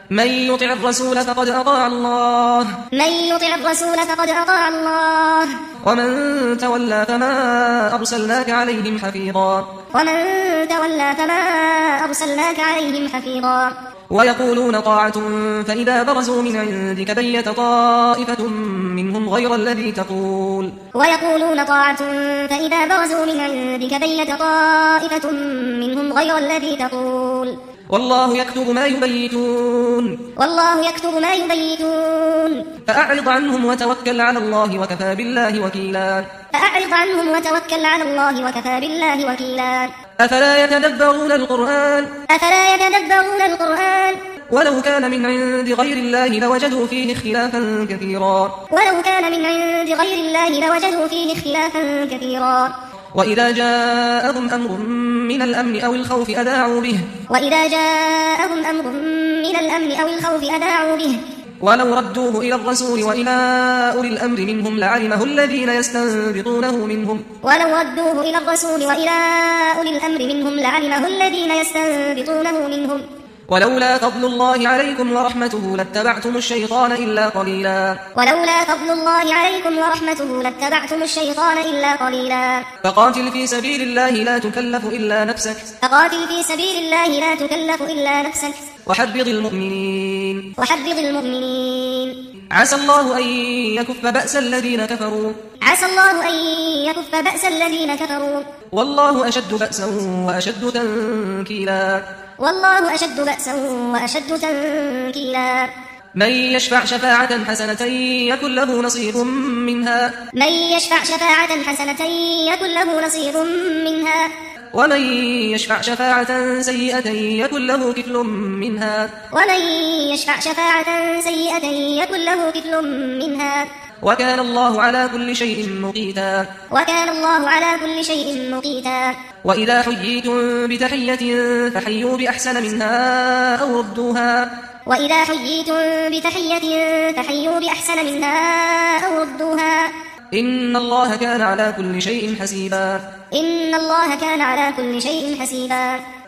من يطع الرسول فقد أطاع الله ومن تولى فما أرسلناك عليهم حفيظا ويقولون طاعة فإذا برزوا من عندك بيت طائفة منهم غير الذي تقول والله يكتب ما يبيتون فأعرض عنهم وتوكل على الله وكفى بالله وكيلا أفلا يتدبرون القرآن ولو كان من عند غير الله لوجدوا فيه اختلافا كثيرا وإذا جاءهم أمر من الأمن أو الخوف أذاعوا به ولو ردوه إلى الرسول وإلى أولي الأمر منهم لعلمه الذين يستنبطونه منهم ولولا فضل الله عليكم ورحمته لاتبعتم الشيطان إلا قليلا فقاتل في سبيل الله لا تكلف إلا نفسك وحرض المؤمنين عسى الله أن يكف بأس الذين كفروا والله أشد بأسا وأشد تنكيلا من يشفع شفاعة حسنة يكن له نصيب منها ومن يشفع شفاعة سيئة يكن له كفل منها وكان الله على كل شيء مقيتا وإذا حييتم بتحية فحيوا بأحسن منها أو ردوها إن الله كان على كل شيء حسيبا